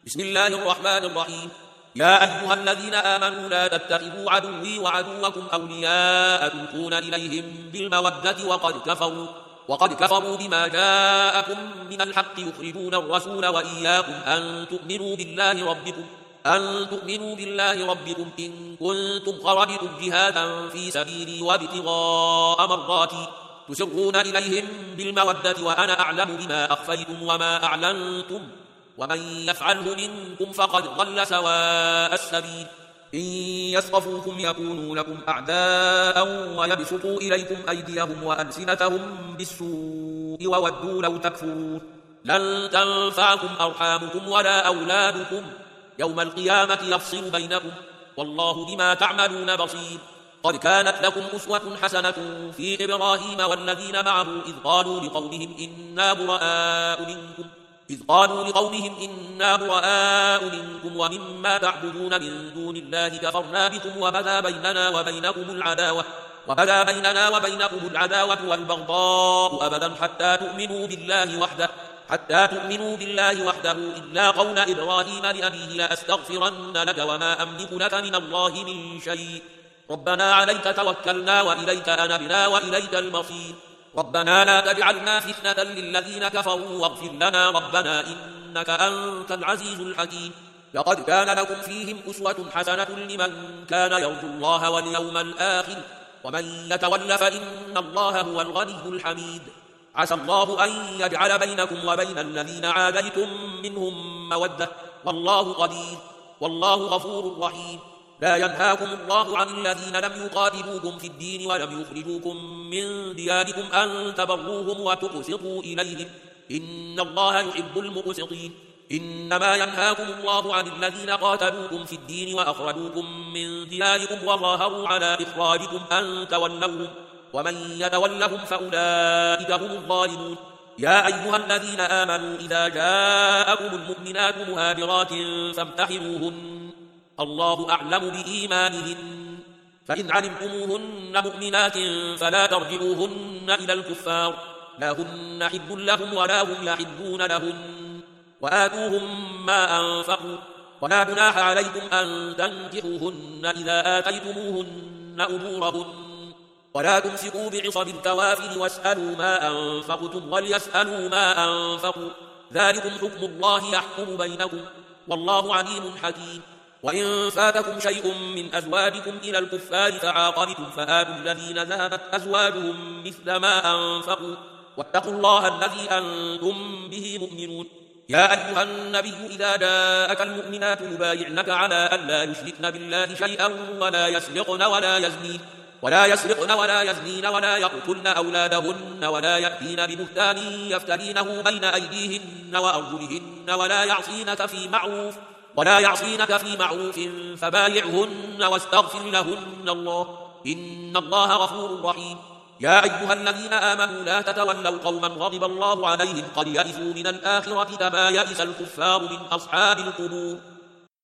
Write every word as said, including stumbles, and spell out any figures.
بسم الله الرحمن الرحيم. يا أيها الذين آمنوا لا تتخذوا عدوي وعدوكم أولياء تلقون إليهم بالمودة وقد كفروا وقد كفروا بما جاءكم من الحق يخرجون الرسول وإياكم أن تؤمنوا بالله ربكم أن تؤمنوا بالله ربكم إن كنتم خرجتم جهادا في سبيلي وابتغاء مرضاتي تسرون إليهم بالمودة وأنا أعلم بما أخفيتم وما أعلنتم ومن يفعله منكم فقد ضل سواء السبيل. إن يثقفوكم يكونوا لكم أعداء ويبسطوا إليكم أيديهم وألسنتهم بالسوء وودوا لو تكفرون. لن تنفعكم أرحامكم ولا أولادكم يوم القيامة يفصل بينكم والله بما تعملون بصير. قد كانت لكم أسوة حسنة في إبراهيم والذين معه إذ قالوا لقومهم إنا براء منكم إذ قالوا لقومهم إنا براء منكم ومما تعبدون من دون الله كفرنا بكم وبدا بيننا وبينكم العداوة وبدا بيننا وبينكم العداوة والبغضاء أبدا حتى تؤمنوا بالله وحده حتى تؤمنوا بالله وحده إلا قول إبراهيم لأبيه لأستغفرن لك وما أملك لك من الله من شيء ربنا عليك توكلنا وإليك أنبنا وإليك المصير. ربنا لا تجعلنا فتنة للذين كفروا واغفر لنا ربنا إنك أنت العزيز الحكيم. لقد كان لكم فيهم أسوة حسنة لمن كان يرجو الله واليوم الآخر ومن يتول فإن الله هو الغني الحميد. عسى الله أن يجعل بينكم وبين الذين عاديتم منهم مودة والله قدير والله غفور رحيم. لا ينهاكم الله عن الذين لم يقاتلوكم في الدين ولم يخرجوكم من دياركم أن تبروهم وتقسطوا إليهم إن الله يحب المقسطين. إنما ينهاكم الله عن الذين قاتلوكم في الدين وأخرجوكم من دياركم وظاهروا على إخراجكم أن تولوهم ومن يتولهم فأولئك هم الظالمون. يا أيها الذين آمنوا إذا جاءكم المؤمنات مهاجرات فامتحنوهن الله أعلم بإيمانهن فإن علمتموهن مؤمنات فلا ترجعوهن إلى الكفار لا هن حل لهم ولا هم يحلون لهن وآتوهم ما أنفقوا ولا جناح عليكم أن تنكحوهن إذا آتيتموهن أجورهن ولا تمسكوا بعصب الكوافر واسألوا ما أنفقتم وليسألوا ما أنفقوا ذلكم حكم الله يحكم بينكم والله عليم حكيم. وإن فاتكم شيء من أزواجكم إلى الكفار فعاقبتم فآتوا الذين ذهبت أزواجهم مثل ما أنفقوا واتقوا الله الذي أنتم به مؤمنون. يا أيها النبي إذا جاءك المؤمنات يبايعنك على أن لا يشركن بالله شيئا ولا يسرقن ولا يزنين ولا يسرقن ولا يزنين ولا يقتلن أولادهن ولا يأتين ببهتان يفترينه بين أيديهن وأرجلهن ولا يعصينك في معروف ولا يعصينك في معروف فبايعهن واستغفر لهن الله إن الله غفور رحيم. يا أيها الذين آمنوا لا تتولوا قوما غضب الله عليهم قد يئسوا من الآخرة كما يئس الكفار من أصحاب القبور.